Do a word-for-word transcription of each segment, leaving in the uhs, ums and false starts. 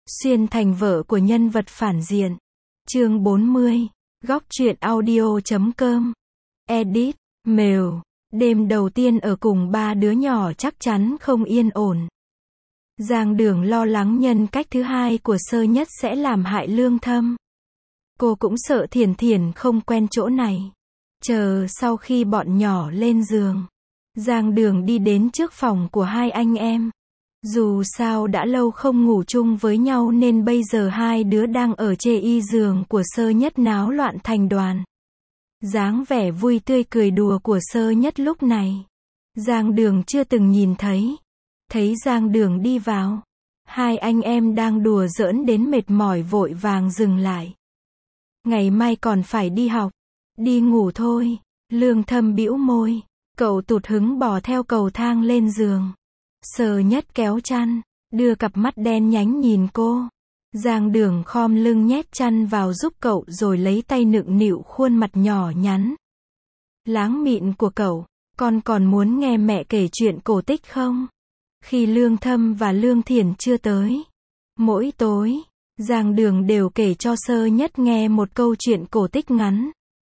Xuyên thành vợ của nhân vật phản diện. Chương bốn mươi. Góc truyện audio chấm com. Edit. Mail. Đêm đầu tiên ở cùng ba đứa nhỏ chắc chắn không yên ổn. Giang Đường lo lắng nhân cách thứ hai của Sơ Nhất sẽ làm hại Lương Thâm. Cô cũng sợ Thiển Thiển không quen chỗ này. Chờ sau khi bọn nhỏ lên giường, Giang Đường đi đến trước phòng của hai anh em. Dù sao đã lâu không ngủ chung với nhau nên bây giờ hai đứa đang ở chê y giường của Sơ Nhất náo loạn thành đoàn. Dáng vẻ vui tươi cười đùa của Sơ Nhất lúc này, Giang Đường chưa từng nhìn thấy. Thấy Giang Đường đi vào, hai anh em đang đùa giỡn đến mệt mỏi vội vàng dừng lại. Ngày mai còn phải đi học, đi ngủ thôi. Lương Thâm bĩu môi, cậu tụt hứng bò theo cầu thang lên giường. Sơ Nhất kéo chăn, đưa cặp mắt đen nhánh nhìn cô. Giang Đường khom lưng nhét chăn vào giúp cậu rồi lấy tay nựng nịu khuôn mặt nhỏ nhắn láng mịn của cậu. Con còn muốn nghe mẹ kể chuyện cổ tích không? Khi Lương Thâm và Lương Thiển chưa tới, mỗi tối, Giang Đường đều kể cho Sơ Nhất nghe một câu chuyện cổ tích ngắn.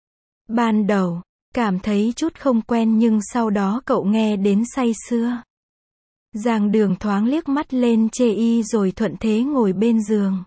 Ban đầu, cảm thấy chút không quen nhưng sau đó cậu nghe đến say sưa. Giang Đường thoáng liếc mắt lên chê y rồi thuận thế ngồi bên giường.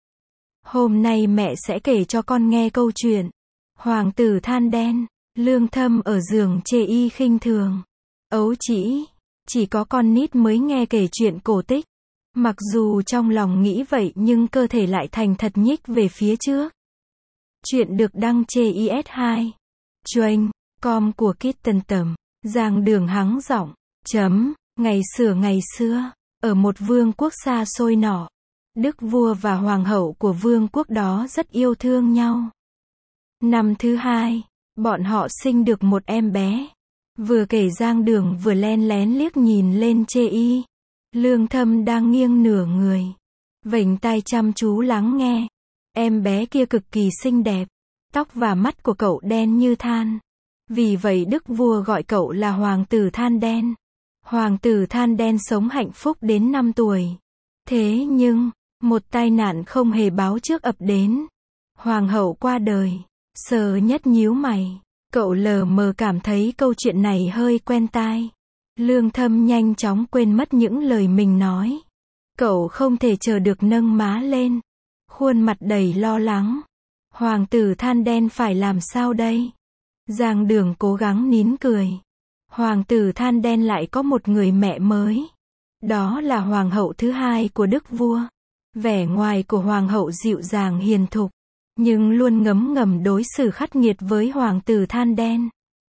Hôm nay mẹ sẽ kể cho con nghe câu chuyện Hoàng tử than đen. Lương Thâm ở giường chê y khinh thường. Ấu chỉ, chỉ có con nít mới nghe kể chuyện cổ tích. Mặc dù trong lòng nghĩ vậy nhưng cơ thể lại thành thật nhích về phía trước. Chuyện được đăng trên i ét hai. Chuyên, com của Kitten Tầm. Giang Đường hắng giọng. Chấm. Ngày xưa ngày xưa, ở một vương quốc xa xôi nọ, đức vua và hoàng hậu của vương quốc đó rất yêu thương nhau. Năm thứ hai, bọn họ sinh được một em bé. Vừa kể Giang Đường vừa len lén liếc nhìn lên chê y. Lương Thâm đang nghiêng nửa người, vểnh tai chăm chú lắng nghe. Em bé kia cực kỳ xinh đẹp, tóc và mắt của cậu đen như than. Vì vậy đức vua gọi cậu là hoàng tử than đen. Hoàng tử than đen sống hạnh phúc đến năm tuổi. Thế nhưng, một tai nạn không hề báo trước ập đến. Hoàng hậu qua đời. Sơ Nhất nhíu mày. Cậu lờ mờ cảm thấy câu chuyện này hơi quen tai. Lương Thâm nhanh chóng quên mất những lời mình nói. Cậu không thể chờ được nâng má lên, khuôn mặt đầy lo lắng. Hoàng tử than đen phải làm sao đây? Giang Đường cố gắng nín cười. Hoàng tử than đen lại có một người mẹ mới. Đó là hoàng hậu thứ hai của đức vua. Vẻ ngoài của hoàng hậu dịu dàng hiền thục, nhưng luôn ngấm ngầm đối xử khắc nghiệt với hoàng tử than đen.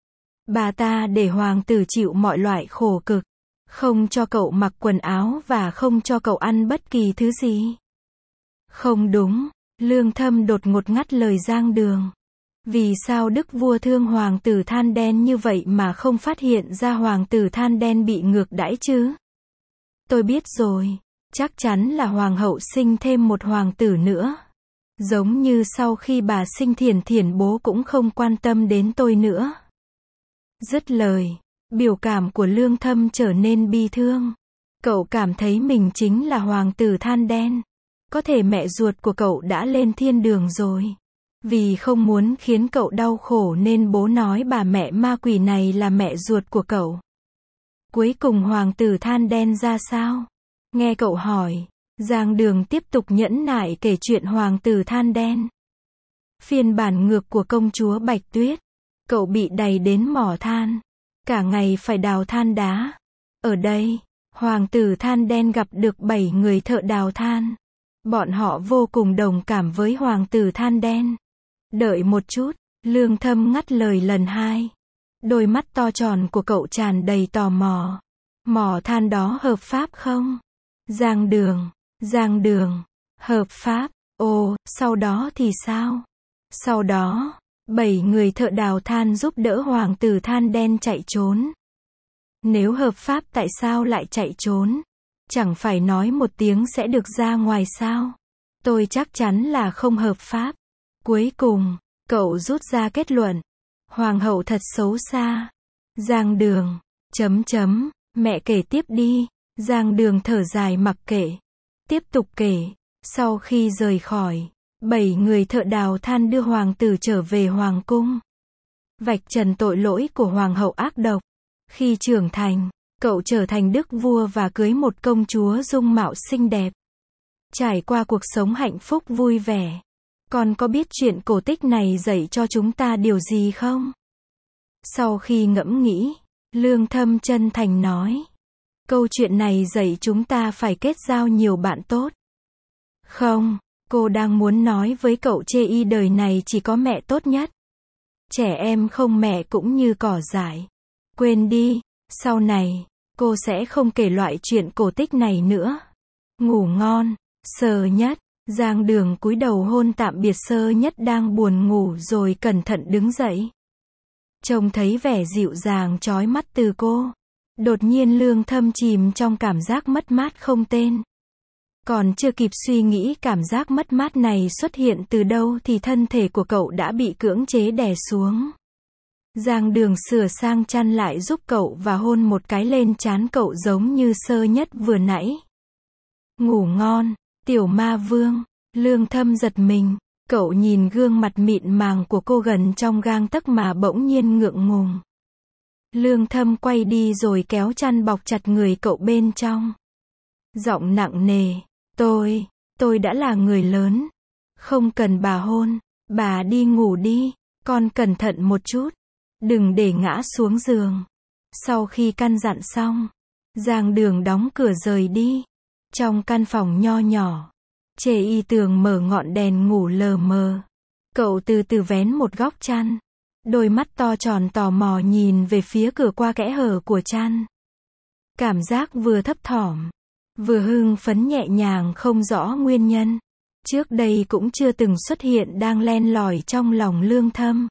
Bà ta để hoàng tử chịu mọi loại khổ cực, không cho cậu mặc quần áo và không cho cậu ăn bất kỳ thứ gì. Không đúng, Lương Thâm đột ngột ngắt lời Giang Đường. Vì sao đức vua thương hoàng tử than đen như vậy mà không phát hiện ra hoàng tử than đen bị ngược đãi chứ? Tôi biết rồi, chắc chắn là hoàng hậu sinh thêm một hoàng tử nữa. Giống như sau khi bà sinh Thiển Thiển bố cũng không quan tâm đến tôi nữa. Dứt lời, biểu cảm của Lương Thâm trở nên bi thương. Cậu cảm thấy mình chính là hoàng tử than đen. Có thể mẹ ruột của cậu đã lên thiên đường rồi. Vì không muốn khiến cậu đau khổ nên bố nói bà mẹ ma quỷ này là mẹ ruột của cậu. Cuối cùng hoàng tử than đen ra sao? Nghe cậu hỏi, Giang Đường tiếp tục nhẫn nại kể chuyện hoàng tử than đen. Phiên bản ngược của công chúa Bạch Tuyết. Cậu bị đày đến mỏ than, cả ngày phải đào than đá. Ở đây, hoàng tử than đen gặp được bảy người thợ đào than. Bọn họ vô cùng đồng cảm với hoàng tử than đen. Đợi một chút, Lương Thâm ngắt lời lần hai. Đôi mắt to tròn của cậu tràn đầy tò mò. Mỏ than đó hợp pháp không? Giang Đường, Giang Đường, hợp pháp. Ồ, sau đó thì sao? Sau đó, bảy người thợ đào than giúp đỡ hoàng tử than đen chạy trốn. Nếu hợp pháp tại sao lại chạy trốn? Chẳng phải nói một tiếng sẽ được ra ngoài sao? Tôi chắc chắn là không hợp pháp. Cuối cùng, cậu rút ra kết luận. Hoàng hậu thật xấu xa. Giang Đường, chấm chấm, mẹ kể tiếp đi. Giang Đường thở dài mặc kệ. Tiếp tục kể. Sau khi rời khỏi, bảy người thợ đào than đưa hoàng tử trở về hoàng cung. Vạch trần tội lỗi của hoàng hậu ác độc. Khi trưởng thành, cậu trở thành đức vua và cưới một công chúa dung mạo xinh đẹp. Trải qua cuộc sống hạnh phúc vui vẻ. Con có biết chuyện cổ tích này dạy cho chúng ta điều gì không? Sau khi ngẫm nghĩ, Lương Thâm chân thành nói. Câu chuyện này dạy chúng ta phải kết giao nhiều bạn tốt. Không, cô đang muốn nói với cậu chê y đời này chỉ có mẹ tốt nhất. Trẻ em không mẹ cũng như cỏ dại. Quên đi, sau này, cô sẽ không kể loại chuyện cổ tích này nữa. Ngủ ngon, Sơ Nhất. Giang Đường cúi đầu hôn tạm biệt Sơ Nhất đang buồn ngủ rồi cẩn thận đứng dậy. Trông thấy vẻ dịu dàng chói mắt từ cô. Đột nhiên Lương Thâm chìm trong cảm giác mất mát không tên. Còn chưa kịp suy nghĩ cảm giác mất mát này xuất hiện từ đâu thì thân thể của cậu đã bị cưỡng chế đè xuống. Giang Đường sửa sang chăn lại giúp cậu và hôn một cái lên trán cậu giống như Sơ Nhất vừa nãy. Ngủ ngon, tiểu ma vương. Lương Thâm giật mình, cậu nhìn gương mặt mịn màng của cô gần trong gang tấc mà bỗng nhiên ngượng ngùng. Lương Thâm quay đi rồi kéo chăn bọc chặt người cậu bên trong. Giọng nặng nề, tôi, tôi đã là người lớn. Không cần bà hôn, bà đi ngủ đi, con cẩn thận một chút. Đừng để ngã xuống giường. Sau khi căn dặn xong, Giang Đường đóng cửa rời đi. Trong căn phòng nho nhỏ, Chê Y Tường mở ngọn đèn ngủ lờ mờ. Cậu từ từ vén một góc chăn. Đôi mắt to tròn tò mò nhìn về phía cửa qua kẽ hở của chăn. Cảm giác vừa thấp thỏm, vừa hưng phấn nhẹ nhàng không rõ nguyên nhân. Trước đây cũng chưa từng xuất hiện đang len lỏi trong lòng Lương Thâm.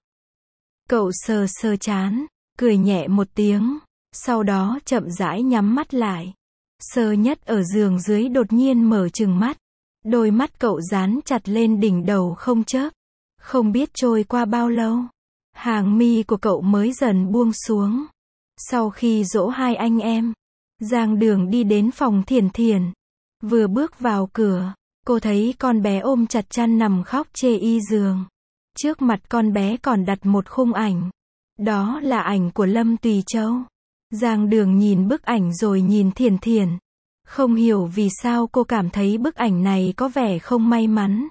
Cậu sờ sờ trán, cười nhẹ một tiếng, sau đó chậm rãi nhắm mắt lại. Sơ Nhất ở giường dưới đột nhiên mở trừng mắt. Đôi mắt cậu dán chặt lên đỉnh đầu không chớp. Không biết trôi qua bao lâu, hàng mi của cậu mới dần buông xuống. Sau khi dỗ hai anh em, Giang Đường đi đến phòng Thiển Thiển. Vừa bước vào cửa, cô thấy con bé ôm chặt chăn nằm khóc chê y giường. Trước mặt con bé còn đặt một khung ảnh. Đó là ảnh của Lâm Tùy Châu. Giang Đường nhìn bức ảnh rồi nhìn Thiển Thiển. Không hiểu vì sao cô cảm thấy bức ảnh này có vẻ không may mắn.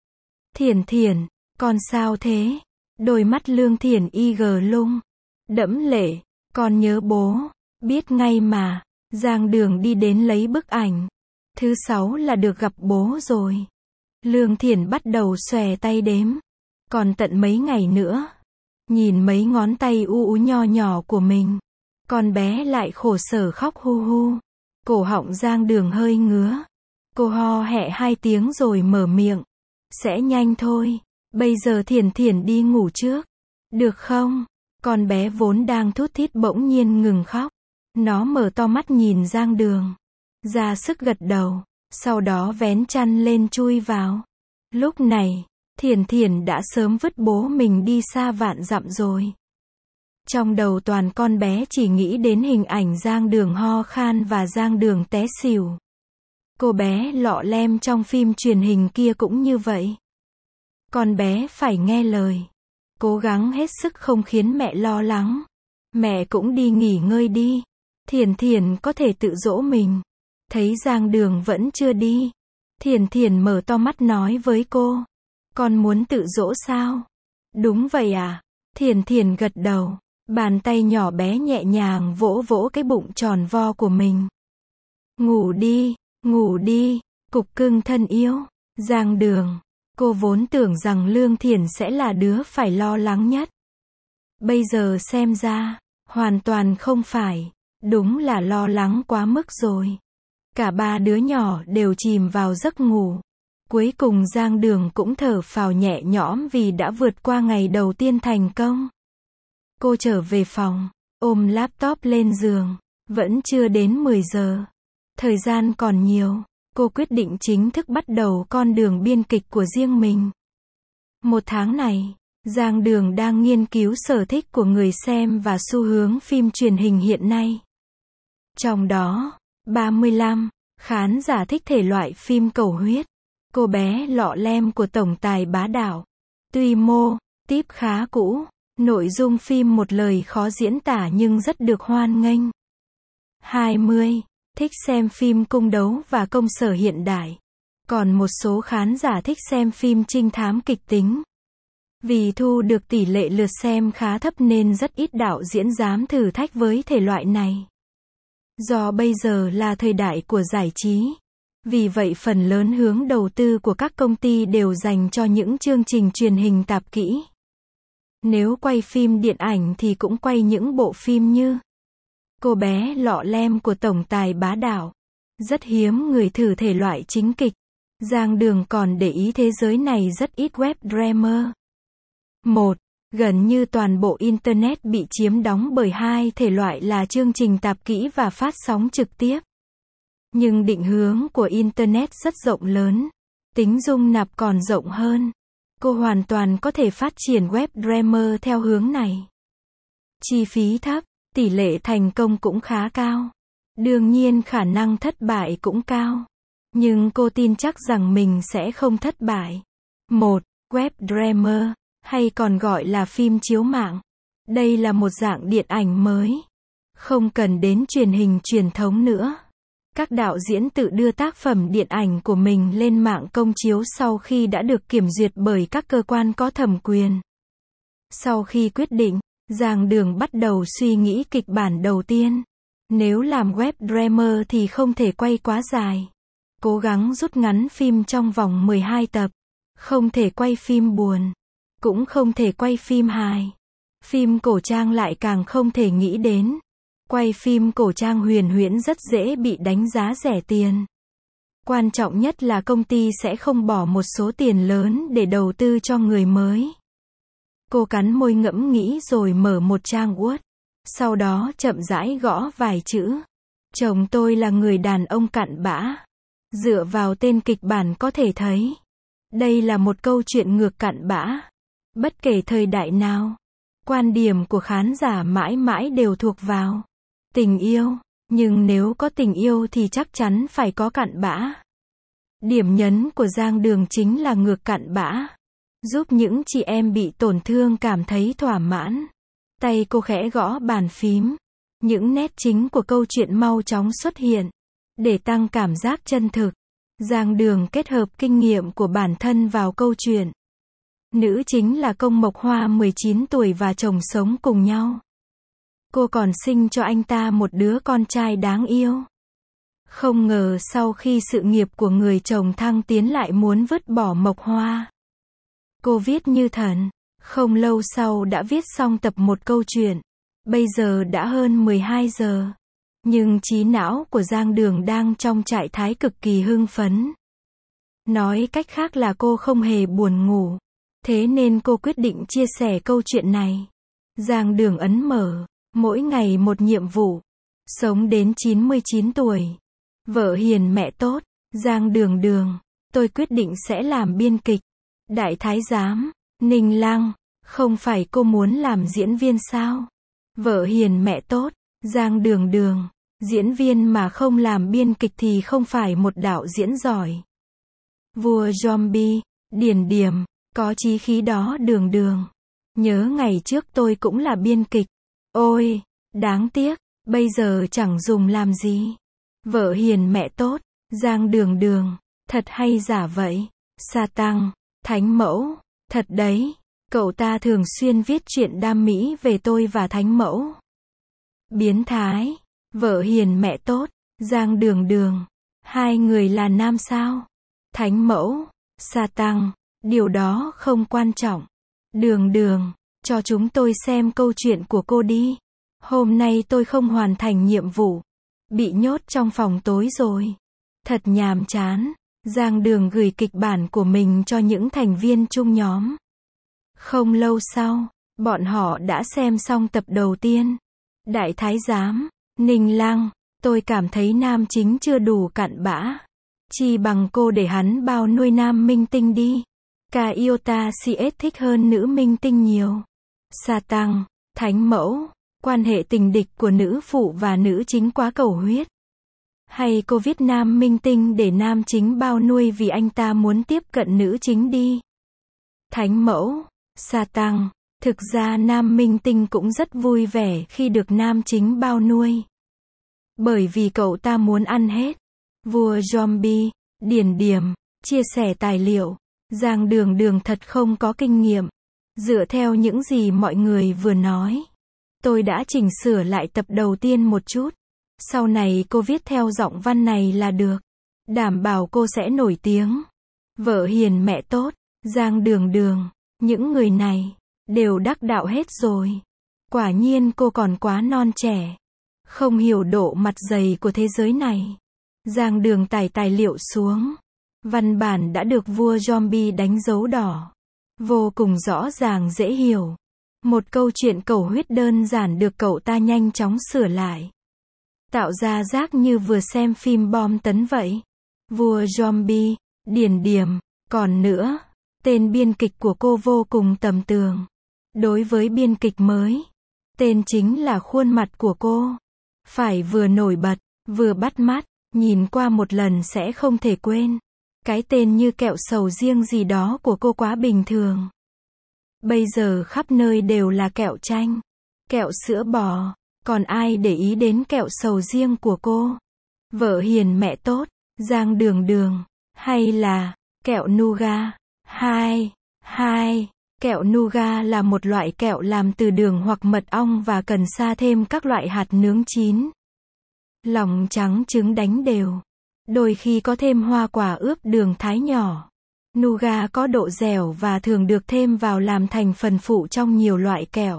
Thiển Thiển, con sao thế? Đôi mắt Lương Thiển y gờ lung, đẫm lệ, con nhớ bố, biết ngay mà. Giang Đường đi đến lấy bức ảnh. Thứ sáu là được gặp bố rồi. Lương Thiển bắt đầu xòe tay đếm. Còn tận mấy ngày nữa. Nhìn mấy ngón tay u ú nho nhỏ của mình. Con bé lại khổ sở khóc hu hu. Cổ họng Giang Đường hơi ngứa. Cô ho hẹ hai tiếng rồi mở miệng. Sẽ nhanh thôi. Bây giờ Thiển Thiển đi ngủ trước. Được không? Con bé vốn đang thút thít bỗng nhiên ngừng khóc. Nó mở to mắt nhìn Giang Đường. Ra sức gật đầu. Sau đó vén chăn lên chui vào. Lúc này, Thiển Thiển đã sớm vứt bố mình đi xa vạn dặm rồi. Trong đầu toàn con bé chỉ nghĩ đến hình ảnh Giang Đường ho khan và Giang Đường té xỉu. Cô bé lọ lem trong phim truyền hình kia cũng như vậy. Con bé phải nghe lời. Cố gắng hết sức không khiến mẹ lo lắng. Mẹ cũng đi nghỉ ngơi đi. Thiển Thiển có thể tự dỗ mình. Thấy Giang Đường vẫn chưa đi. Thiển Thiển mở to mắt nói với cô. Con muốn tự dỗ sao? Đúng vậy à? Thiển Thiển gật đầu. Bàn tay nhỏ bé nhẹ nhàng vỗ vỗ cái bụng tròn vo của mình. Ngủ đi, ngủ đi, cục cưng thân yêu. Giang Đường. Cô vốn tưởng rằng Lương Thiển sẽ là đứa phải lo lắng nhất. Bây giờ xem ra, hoàn toàn không phải. Đúng là lo lắng quá mức rồi. Cả ba đứa nhỏ đều chìm vào giấc ngủ. Cuối cùng Giang Đường cũng thở phào nhẹ nhõm vì đã vượt qua ngày đầu tiên thành công. Cô trở về phòng, ôm laptop lên giường. Vẫn chưa đến mười giờ. Thời gian còn nhiều. Cô quyết định chính thức bắt đầu con đường biên kịch của riêng mình. Một tháng này, Giang Đường đang nghiên cứu sở thích của người xem và xu hướng phim truyền hình hiện nay. Trong đó, ba mươi lăm, khán giả thích thể loại phim cầu huyết. Cô bé lọ lem của tổng tài bá đạo. Tuy mô típ khá cũ, nội dung phim một lời khó diễn tả nhưng rất được hoan nghênh. hai mươi. Thích xem phim cung đấu và công sở hiện đại. Còn một số khán giả thích xem phim trinh thám kịch tính. Vì thu được tỷ lệ lượt xem khá thấp nên rất ít đạo diễn dám thử thách với thể loại này. Do bây giờ là thời đại của giải trí, vì vậy phần lớn hướng đầu tư của các công ty đều dành cho những chương trình truyền hình tạp kỹ. Nếu quay phim điện ảnh thì cũng quay những bộ phim như Cô bé lọ lem của tổng tài bá đạo. Rất hiếm người thử thể loại chính kịch. Giang Đường còn để ý thế giới này rất ít web drama. một. Gần như toàn bộ Internet bị chiếm đóng bởi hai thể loại là chương trình tạp kỹ và phát sóng trực tiếp. Nhưng định hướng của Internet rất rộng lớn. Tính dung nạp còn rộng hơn. Cô hoàn toàn có thể phát triển web drama theo hướng này. Chi phí thấp, tỷ lệ thành công cũng khá cao. Đương nhiên khả năng thất bại cũng cao. Nhưng cô tin chắc rằng mình sẽ không thất bại. một. Web drama, hay còn gọi là phim chiếu mạng. Đây là một dạng điện ảnh mới. Không cần đến truyền hình truyền thống nữa. Các đạo diễn tự đưa tác phẩm điện ảnh của mình lên mạng công chiếu sau khi đã được kiểm duyệt bởi các cơ quan có thẩm quyền. Sau khi quyết định, Giang Đường bắt đầu suy nghĩ kịch bản đầu tiên. Nếu làm web drama thì không thể quay quá dài. Cố gắng rút ngắn phim trong vòng mười hai tập. Không thể quay phim buồn. Cũng không thể quay phim hài. Phim cổ trang lại càng không thể nghĩ đến. Quay phim cổ trang huyền huyễn rất dễ bị đánh giá rẻ tiền. Quan trọng nhất là công ty sẽ không bỏ một số tiền lớn để đầu tư cho người mới. Cô cắn môi ngẫm nghĩ rồi mở một trang Word. Sau đó chậm rãi gõ vài chữ. Chồng tôi là người đàn ông cặn bã. Dựa vào tên kịch bản có thể thấy. Đây là một câu chuyện ngược cặn bã. Bất kể thời đại nào, quan điểm của khán giả mãi mãi đều thuộc vào tình yêu. Nhưng nếu có tình yêu thì chắc chắn phải có cặn bã. Điểm nhấn của Giang Đường chính là ngược cặn bã. Giúp những chị em bị tổn thương cảm thấy thỏa mãn. Tay cô khẽ gõ bàn phím. Những nét chính của câu chuyện mau chóng xuất hiện. Để tăng cảm giác chân thực, Giang Đường kết hợp kinh nghiệm của bản thân vào câu chuyện. Nữ chính là Công Mộc Hoa mười chín tuổi và chồng sống cùng nhau. Cô còn sinh cho anh ta một đứa con trai đáng yêu. Không ngờ sau khi sự nghiệp của người chồng thăng tiến lại muốn vứt bỏ Mộc Hoa. Cô viết như thần. Không lâu sau đã viết xong tập một câu chuyện. Bây giờ đã hơn mười hai giờ. Nhưng trí não của Giang Đường đang trong trạng thái cực kỳ hưng phấn. Nói cách khác là cô không hề buồn ngủ. Thế nên cô quyết định chia sẻ câu chuyện này. Giang Đường ấn mở. Mỗi ngày một nhiệm vụ. Sống đến chín mươi chín tuổi. Vợ hiền mẹ tốt. Giang Đường Đường. Tôi quyết định sẽ làm biên kịch. Đại Thái Giám. Ninh Lăng. Không phải cô muốn làm diễn viên sao? Vợ hiền mẹ tốt. Giang Đường Đường. Diễn viên mà không làm biên kịch thì không phải một đạo diễn giỏi. Vua zombie. Điển Điểm. Có chí khí đó Đường Đường. Nhớ ngày trước tôi cũng là biên kịch. Ôi, đáng tiếc, bây giờ chẳng dùng làm gì. Vợ hiền mẹ tốt. Giang Đường Đường. Thật hay giả vậy? Sa Tăng. Thánh Mẫu. Thật đấy. Cậu ta thường xuyên viết chuyện đam mỹ về tôi và Thánh Mẫu. Biến thái. Vợ hiền mẹ tốt. Giang Đường Đường. Hai người là nam sao? Thánh Mẫu. Sa Tăng. Điều đó không quan trọng. Đường Đường. Cho chúng tôi xem câu chuyện của cô đi. Hôm nay tôi không hoàn thành nhiệm vụ. Bị nhốt trong phòng tối rồi. Thật nhàm chán. Giang Đường gửi kịch bản của mình cho những thành viên chung nhóm. Không lâu sau, bọn họ đã xem xong tập đầu tiên. Đại Thái Giám. Ninh Lăng. Tôi cảm thấy nam chính chưa đủ cặn bã. Chi bằng cô để hắn bao nuôi nam minh tinh đi. Ca Iota xê ét thích hơn nữ minh tinh nhiều. Sa Tăng. Thánh Mẫu. Quan hệ tình địch của nữ phụ và nữ chính quá cầu huyết. Hay cô viết nam minh tinh để nam chính bao nuôi vì anh ta muốn tiếp cận nữ chính đi. Thánh mẫu, sa tăng. Thực ra nam minh tinh cũng rất vui vẻ khi được nam chính bao nuôi. Bởi vì cậu ta muốn ăn hết. Vua zombie, điển điểm, chia sẻ tài liệu. Giang Đường Đường thật không có kinh nghiệm. Dựa theo những gì mọi người vừa nói, tôi đã chỉnh sửa lại tập đầu tiên một chút. Sau này cô viết theo giọng văn này là được. Đảm bảo cô sẽ nổi tiếng. Vợ hiền mẹ tốt, Giang Đường Đường. Những người này đều đắc đạo hết rồi. Quả nhiên cô còn quá non trẻ. Không hiểu độ mặt dày của thế giới này. Giang Đường tải tài liệu xuống. Văn bản đã được vua zombie đánh dấu đỏ. Vô cùng rõ ràng dễ hiểu. Một câu chuyện cầu huyết đơn giản được cậu ta nhanh chóng sửa lại. Tạo ra giác như vừa xem phim bom tấn vậy. Vua zombie, điển điểm. Còn nữa, tên biên kịch của cô vô cùng tầm tường. Đối với biên kịch mới, tên chính là khuôn mặt của cô. Phải vừa nổi bật, vừa bắt mắt, nhìn qua một lần sẽ không thể quên. Cái tên như kẹo sầu riêng gì đó của cô quá bình thường. Bây giờ khắp nơi đều là kẹo chanh, kẹo sữa bò, còn ai để ý đến kẹo sầu riêng của cô? Vợ hiền mẹ tốt, Giang Đường Đường, hay là kẹo nougat? Hai, hai, kẹo nougat là một loại kẹo làm từ đường hoặc mật ong và cần sa thêm các loại hạt nướng chín. Lòng trắng trứng đánh đều. Đôi khi có thêm hoa quả ướp đường thái nhỏ. Nougat có độ dẻo và thường được thêm vào làm thành phần phụ trong nhiều loại kẹo.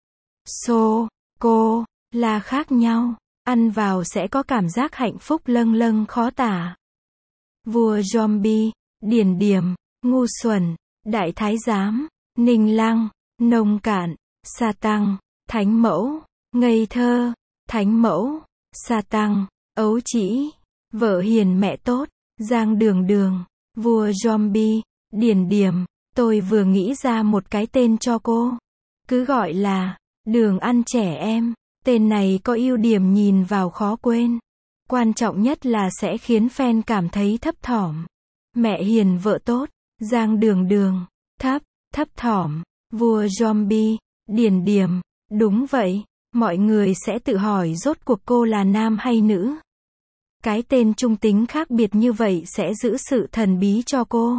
Sô, cô, là khác nhau. Ăn vào sẽ có cảm giác hạnh phúc lâng lâng khó tả. Vua zombie, điển điểm, ngu xuẩn, đại thái giám, ninh lăng, nông cạn, sa tăng, thánh mẫu, ngây thơ, thánh mẫu, sa tăng, ấu trĩ, vợ hiền mẹ tốt, Giang Đường Đường, vua zombie, điển điểm. Tôi vừa nghĩ ra một cái tên cho cô. Cứ gọi là Đường ăn trẻ em. Tên này có ưu điểm nhìn vào khó quên. Quan trọng nhất là sẽ khiến fan cảm thấy thấp thỏm. Mẹ hiền vợ tốt, Giang Đường Đường, thấp, thấp thỏm, vua zombie, điển điểm. Đúng vậy, mọi người sẽ tự hỏi rốt cuộc cô là nam hay nữ. Cái tên trung tính khác biệt như vậy sẽ giữ sự thần bí cho cô.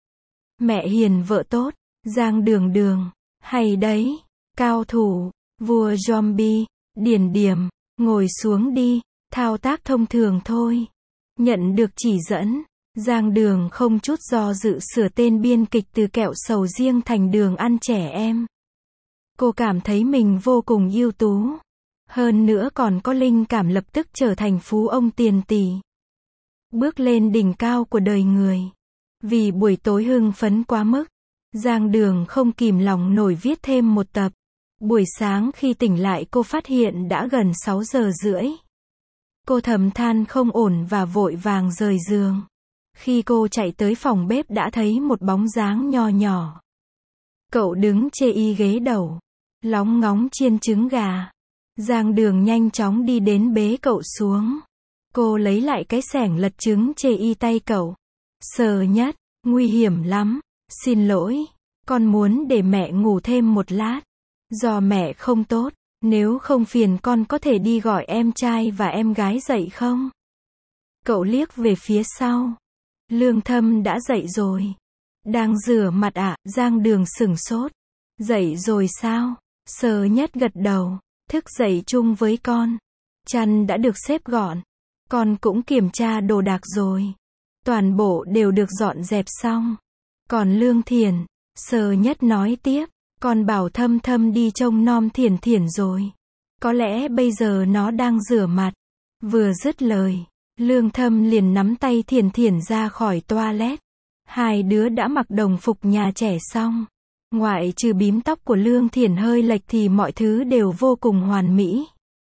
Mẹ hiền vợ tốt, Giang Đường Đường, hay đấy, cao thủ, vua zombie, điển điểm, ngồi xuống đi, thao tác thông thường thôi. Nhận được chỉ dẫn, Giang Đường không chút do dự sửa tên biên kịch từ kẹo sầu riêng thành Đường ăn trẻ em. Cô cảm thấy mình vô cùng ưu tú. Hơn nữa còn có linh cảm lập tức trở thành phú ông tiền tỷ. Bước lên đỉnh cao của đời người. Vì buổi tối hưng phấn quá mức, Giang Đường không kìm lòng nổi viết thêm một tập. Buổi sáng khi tỉnh lại cô phát hiện đã gần sáu giờ rưỡi. Cô thầm than không ổn và vội vàng rời giường. Khi cô chạy tới phòng bếp đã thấy một bóng dáng nho nhỏ. Cậu đứng chê y ghế đầu, lóng ngóng chiên trứng gà. Giang Đường nhanh chóng đi đến bế cậu xuống. Cô lấy lại cái xẻng lật trứng chê y tay cậu. Sờ nhất, nguy hiểm lắm. Xin lỗi, con muốn để mẹ ngủ thêm một lát. Do mẹ không tốt, nếu không phiền con có thể đi gọi em trai và em gái dậy không? Cậu liếc về phía sau. Lương Thâm đã dậy rồi. Đang rửa mặt ạ, à? Giang Đường sửng sốt. Dậy rồi sao? Sờ nhất gật đầu. Thức dậy chung với con. Chăn đã được xếp gọn. Con cũng kiểm tra đồ đạc rồi. Toàn bộ đều được dọn dẹp xong. Còn Lương Thiển, Sờ nhất nói tiếp. Con bảo Thâm Thâm đi trông nom Thiển Thiển rồi. Có lẽ bây giờ nó đang rửa mặt. Vừa dứt lời, Lương Thâm liền nắm tay Thiển Thiển ra khỏi toilet. Hai đứa đã mặc đồng phục nhà trẻ xong. Ngoại trừ bím tóc của Lương Thiển hơi lệch thì mọi thứ đều vô cùng hoàn mỹ.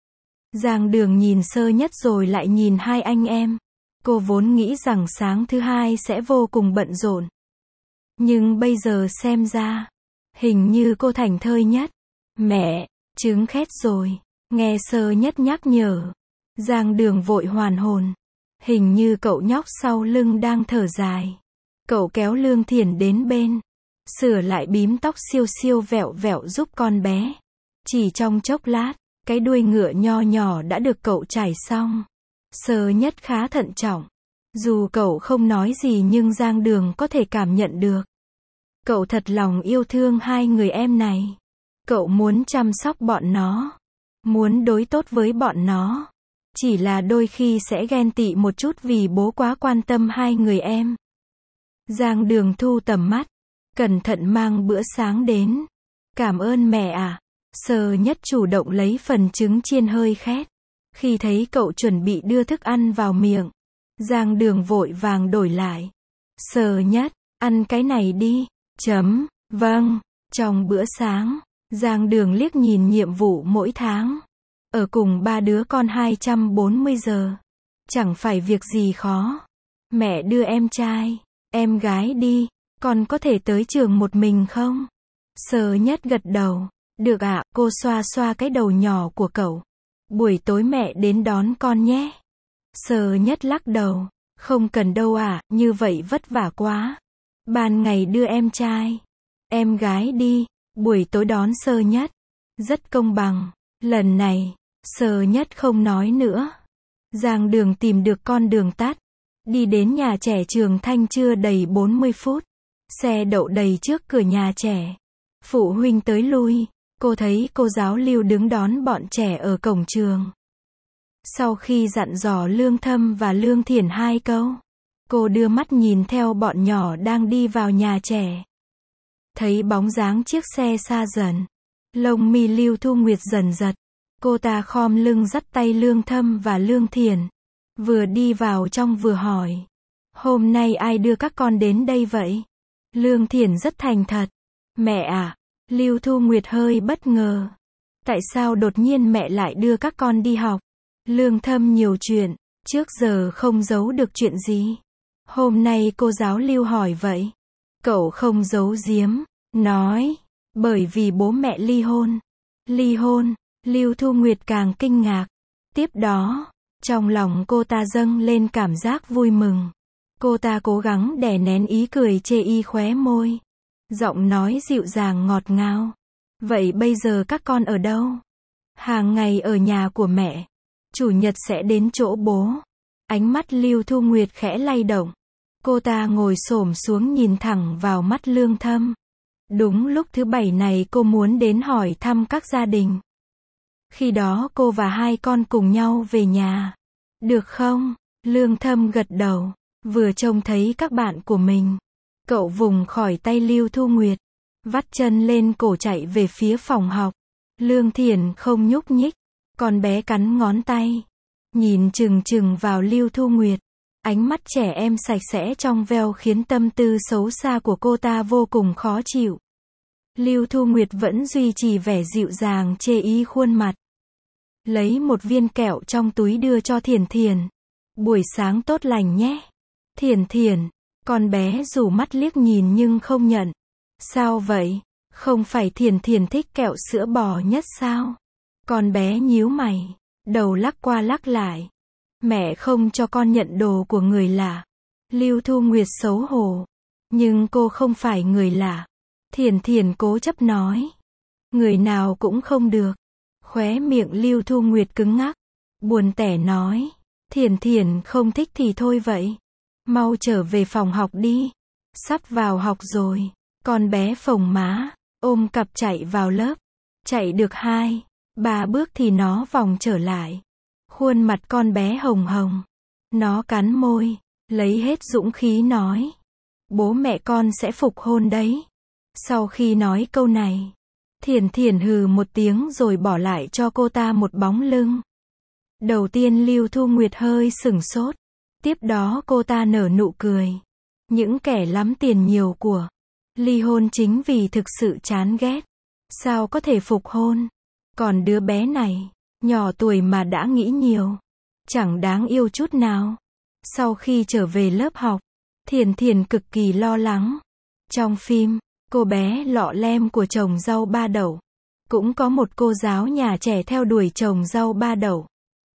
Giang Đường nhìn Sơ Nhất rồi lại nhìn hai anh em. Cô vốn nghĩ rằng sáng thứ hai sẽ vô cùng bận rộn. Nhưng bây giờ xem ra, hình như cô thảnh thơi nhất. Mẹ, trứng khét rồi. Nghe Sơ Nhất nhắc nhở. Giang Đường vội hoàn hồn. Hình như cậu nhóc sau lưng đang thở dài. Cậu kéo Lương Thiển đến bên, sửa lại bím tóc siêu siêu vẹo vẹo giúp con bé. Chỉ trong chốc lát, cái đuôi ngựa nho nhỏ đã được cậu chải xong. Sơ Nhất khá thận trọng. Dù cậu không nói gì nhưng Giang Đường có thể cảm nhận được. Cậu thật lòng yêu thương hai người em này. Cậu muốn chăm sóc bọn nó. Muốn đối tốt với bọn nó. Chỉ là đôi khi sẽ ghen tị một chút vì bố quá quan tâm hai người em. Giang Đường thu tầm mắt. Cẩn thận mang bữa sáng đến. Cảm ơn mẹ à. Sơ Nhất chủ động lấy phần trứng chiên hơi khét. Khi thấy cậu chuẩn bị đưa thức ăn vào miệng, Giang Đường vội vàng đổi lại. Sơ Nhất, ăn cái này đi. Chấm, vâng. Trong bữa sáng, Giang Đường liếc nhìn nhiệm vụ mỗi tháng. Ở cùng ba đứa con hai trăm bốn mươi giờ. Chẳng phải việc gì khó. Mẹ đưa em trai, em gái đi, con có thể tới trường một mình không? Sơ Nhất gật đầu. Được ạ, cô xoa xoa cái đầu nhỏ của cậu. Buổi tối mẹ đến đón con nhé. Sơ Nhất lắc đầu. Không cần đâu ạ, như vậy vất vả quá. Ban ngày đưa em trai, em gái đi, buổi tối đón Sơ Nhất. Rất công bằng. Lần này, Sơ Nhất không nói nữa. Giang Đường tìm được con đường tắt. Đi đến nhà trẻ Trường Thanh chưa đầy bốn mươi phút. Xe đậu đầy trước cửa nhà trẻ. Phụ huynh tới lui. Cô thấy cô giáo Lưu đứng đón bọn trẻ ở cổng trường. Sau khi dặn dò Lương Thâm và Lương Thiển hai câu, cô đưa mắt nhìn theo bọn nhỏ đang đi vào nhà trẻ. Thấy bóng dáng chiếc xe xa dần. Lông mi Lưu Thu Nguyệt dần giật. Cô ta khom lưng dắt tay Lương Thâm và Lương Thiển. Vừa đi vào trong vừa hỏi. Hôm nay ai đưa các con đến đây vậy? Lương Thiển rất thành thật. Mẹ à. Lưu Thu Nguyệt hơi bất ngờ. Tại sao đột nhiên mẹ lại đưa các con đi học? Lương Thâm nhiều chuyện, trước giờ không giấu được chuyện gì. Hôm nay cô giáo Lưu hỏi vậy. Cậu không giấu giếm, nói, bởi vì bố mẹ ly hôn. Ly hôn, Lưu Thu Nguyệt càng kinh ngạc. Tiếp đó, trong lòng cô ta dâng lên cảm giác vui mừng. Cô ta cố gắng đè nén ý cười chê y khóe môi. Giọng nói dịu dàng ngọt ngào. Vậy bây giờ các con ở đâu? Hàng ngày ở nhà của mẹ. Chủ nhật sẽ đến chỗ bố. Ánh mắt Lưu Thu Nguyệt khẽ lay động. Cô ta ngồi xổm xuống nhìn thẳng vào mắt Lương Thâm. Đúng lúc thứ bảy này cô muốn đến hỏi thăm các gia đình. Khi đó cô và hai con cùng nhau về nhà. Được không? Lương Thâm gật đầu. Vừa trông thấy các bạn của mình, cậu vùng khỏi tay Lưu Thu Nguyệt, vắt chân lên cổ chạy về phía phòng học. Lương Thiển không nhúc nhích, con bé cắn ngón tay, nhìn chừng chừng vào Lưu Thu Nguyệt. Ánh mắt trẻ em sạch sẽ trong veo khiến tâm tư xấu xa của cô ta vô cùng khó chịu. Lưu Thu Nguyệt vẫn duy trì vẻ dịu dàng chê ý khuôn mặt. Lấy một viên kẹo trong túi đưa cho Thiển Thiển. Buổi sáng tốt lành nhé. Thiển Thiển. Con bé rủ mắt liếc nhìn nhưng không nhận. Sao vậy? Không phải Thiển Thiển thích kẹo sữa bò nhất sao? Con bé nhíu mày, đầu lắc qua lắc lại. Mẹ không cho con nhận đồ của người lạ. Lưu Thu Nguyệt xấu hổ. Nhưng cô không phải người lạ. Thiển Thiển cố chấp nói. Người nào cũng không được. Khóe miệng Lưu Thu Nguyệt cứng ngắc. Buồn tẻ nói. Thiển Thiển không thích thì thôi vậy. Mau trở về phòng học đi. Sắp vào học rồi. Con bé phồng má, ôm cặp chạy vào lớp. Chạy được hai, ba bước thì nó vòng trở lại. Khuôn mặt con bé hồng hồng. Nó cắn môi, lấy hết dũng khí nói. Bố mẹ con sẽ phục hôn đấy. Sau khi nói câu này, Thiển Thiển hừ một tiếng rồi bỏ lại cho cô ta một bóng lưng. Đầu tiên Lưu Thu Nguyệt hơi sửng sốt. Tiếp đó cô ta nở nụ cười. Những kẻ lắm tiền nhiều của, ly hôn chính vì thực sự chán ghét. Sao có thể phục hôn? Còn đứa bé này, nhỏ tuổi mà đã nghĩ nhiều. Chẳng đáng yêu chút nào. Sau khi trở về lớp học, Thiển Thiển cực kỳ lo lắng. Trong phim, cô bé lọ lem của trồng rau ba đậu. Cũng có một cô giáo nhà trẻ theo đuổi trồng rau ba đậu.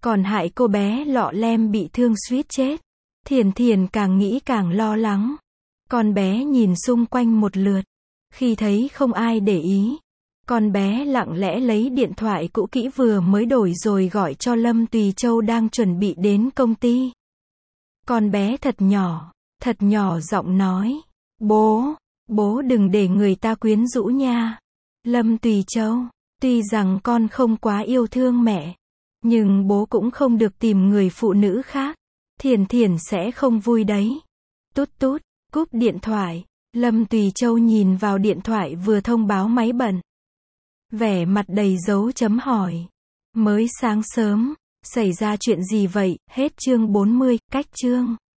Còn hại cô bé lọ lem bị thương suýt chết. Thiền Thiền càng nghĩ càng lo lắng. Con bé nhìn xung quanh một lượt. Khi thấy không ai để ý, con bé lặng lẽ lấy điện thoại cũ kỹ vừa mới đổi rồi gọi cho Lâm Tùy Châu đang chuẩn bị đến công ty. Con bé thật nhỏ, thật nhỏ giọng nói. Bố, bố đừng để người ta quyến rũ nha. Lâm Tùy Châu, tuy rằng con không quá yêu thương mẹ, nhưng bố cũng không được tìm người phụ nữ khác. Thiền Thiền sẽ không vui đấy. Tút tút, cúp điện thoại. Lâm Tùy Châu nhìn vào điện thoại vừa thông báo máy bận. Vẻ mặt đầy dấu chấm hỏi. Mới sáng sớm, xảy ra chuyện gì vậy? Hết chương bốn mươi, cách chương.